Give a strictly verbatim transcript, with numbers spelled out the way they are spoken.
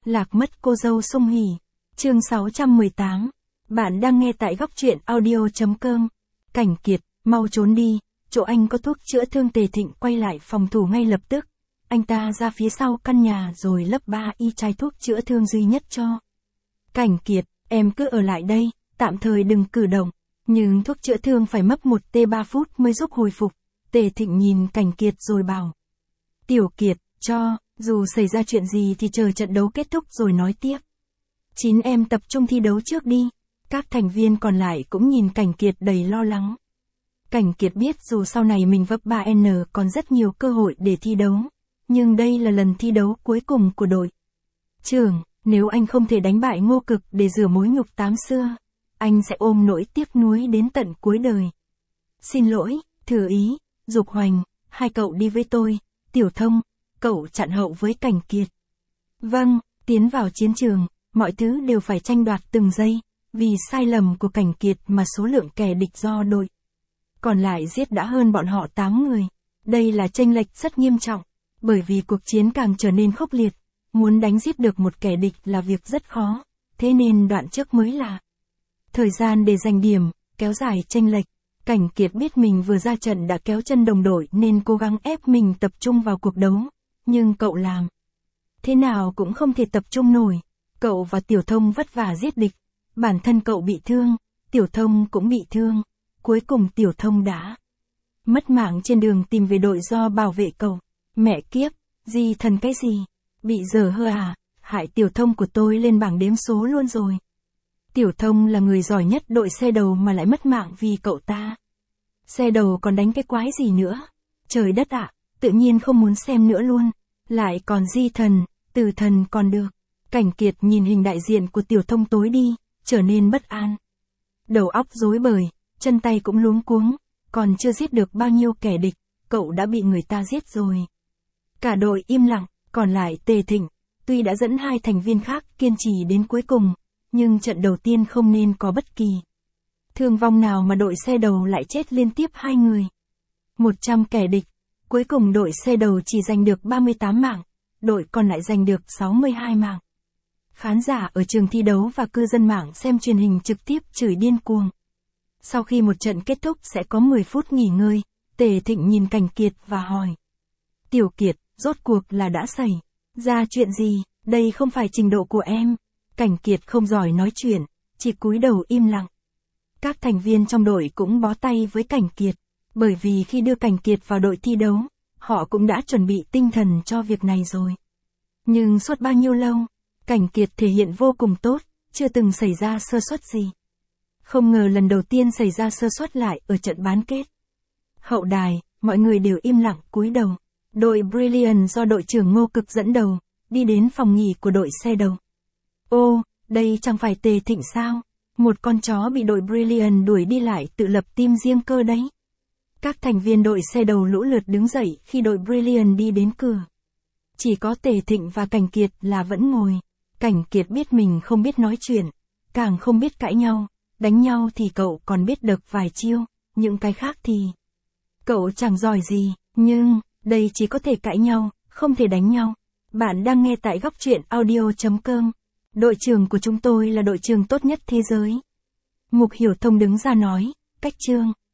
Lạc mất cô dâu sung hỉ. Chương sáu trăm mười tám. Bạn đang nghe tại góc truyện audio.com. Cảnh Kiệt, mau trốn đi, chỗ anh có thuốc chữa thương. Tề Thịnh quay lại phòng thủ ngay lập tức. Anh ta ra phía sau căn nhà rồi lấp ba y chai thuốc chữa thương duy nhất cho. Cảnh Kiệt, em cứ ở lại đây, tạm thời đừng cử động. Nhưng thuốc chữa thương phải mất một đến ba phút mới giúp hồi phục. Tề Thịnh nhìn Cảnh Kiệt rồi bảo. Tiểu Kiệt, cho, dù xảy ra chuyện gì thì chờ trận đấu kết thúc rồi nói tiếp. Chín em tập trung thi đấu trước đi. Các thành viên còn lại cũng nhìn Cảnh Kiệt đầy lo lắng. Cảnh Kiệt biết dù sau này mình vấp ba N còn rất nhiều cơ hội để thi đấu. Nhưng đây là lần thi đấu cuối cùng của đội. Trưởng, nếu anh không thể đánh bại Ngô Cực để rửa mối nhục tám xưa, anh sẽ ôm nỗi tiếc nuối đến tận cuối đời. Xin lỗi, Thừa Ý, Dục Hoành, hai cậu đi với tôi. Tiểu Thông, cậu chặn hậu với Cảnh Kiệt. Vâng, tiến vào chiến trường, mọi thứ đều phải tranh đoạt từng giây. Vì sai lầm của Cảnh Kiệt mà số lượng kẻ địch do đội còn lại giết đã hơn bọn họ tám người. Đây là chênh lệch rất nghiêm trọng, bởi vì cuộc chiến càng trở nên khốc liệt. Muốn đánh giết được một kẻ địch là việc rất khó, thế nên đoạn trước mới là thời gian để giành điểm, kéo dài chênh lệch. Cảnh Kiệt biết mình vừa ra trận đã kéo chân đồng đội nên cố gắng ép mình tập trung vào cuộc đấu. Nhưng cậu làm thế nào cũng không thể tập trung nổi. Cậu và Tiểu Thông vất vả giết địch. Bản thân cậu bị thương, Tiểu Thông cũng bị thương. Cuối cùng Tiểu Thông đã mất mạng trên đường tìm về đội do bảo vệ cậu. Mẹ kiếp, gì thần cái gì? Bị dở hơi à? Hại Tiểu Thông của tôi lên bảng đếm số luôn rồi. Tiểu Thông là người giỏi nhất đội xe đầu mà lại mất mạng vì cậu ta. Xe đầu còn đánh cái quái gì nữa? Trời đất ạ, tự nhiên không muốn xem nữa luôn. Lại còn di thần, từ thần còn được. Cảnh Kiệt nhìn hình đại diện của Tiểu Thông tối đi, trở nên bất an. Đầu óc rối bời, chân tay cũng luống cuống, còn chưa giết được bao nhiêu kẻ địch, cậu đã bị người ta giết rồi. Cả đội im lặng, còn lại Tề Thịnh, tuy đã dẫn hai thành viên khác kiên trì đến cuối cùng, nhưng trận đầu tiên không nên có bất kỳ thương vong nào mà đội xe đầu lại chết liên tiếp hai người. một trăm kẻ địch, cuối cùng đội xe đầu chỉ giành được ba mươi tám mạng, đội còn lại giành được sáu mươi hai mạng. Khán giả ở trường thi đấu và cư dân mạng xem truyền hình trực tiếp chửi điên cuồng. Sau khi một trận kết thúc sẽ có mười phút nghỉ ngơi, Tề Thịnh nhìn Cảnh Kiệt và hỏi. Tiểu Kiệt, rốt cuộc là đã xảy ra chuyện gì? Đây không phải trình độ của em. Cảnh Kiệt không giỏi nói chuyện, chỉ cúi đầu im lặng. Các thành viên trong đội cũng bó tay với Cảnh Kiệt, bởi vì khi đưa Cảnh Kiệt vào đội thi đấu, họ cũng đã chuẩn bị tinh thần cho việc này rồi. Nhưng suốt bao nhiêu lâu, Cảnh Kiệt thể hiện vô cùng tốt, chưa từng xảy ra sơ suất gì. Không ngờ lần đầu tiên xảy ra sơ suất lại ở trận bán kết. Hậu đài, mọi người đều im lặng cúi đầu. Đội Brilliant do đội trưởng Ngô Cực dẫn đầu, đi đến phòng nghỉ của đội xe đầu. Ô, đây chẳng phải Tề Thịnh sao? Một con chó bị đội Brilliant đuổi đi lại tự lập team riêng cơ đấy. Các thành viên đội xe đầu lũ lượt đứng dậy khi đội Brilliant đi đến cửa. Chỉ có Tề Thịnh và Cảnh Kiệt là vẫn ngồi. Cảnh Kiệt biết mình không biết nói chuyện, càng không biết cãi nhau. Đánh nhau thì cậu còn biết được vài chiêu, những cái khác thì cậu chẳng giỏi gì, nhưng đây chỉ có thể cãi nhau, không thể đánh nhau. Bạn đang nghe tại góc truyện audio.com. Đội trưởng của chúng tôi là đội trưởng tốt nhất thế giới. Mục Hiểu Thông đứng ra nói, cách chương.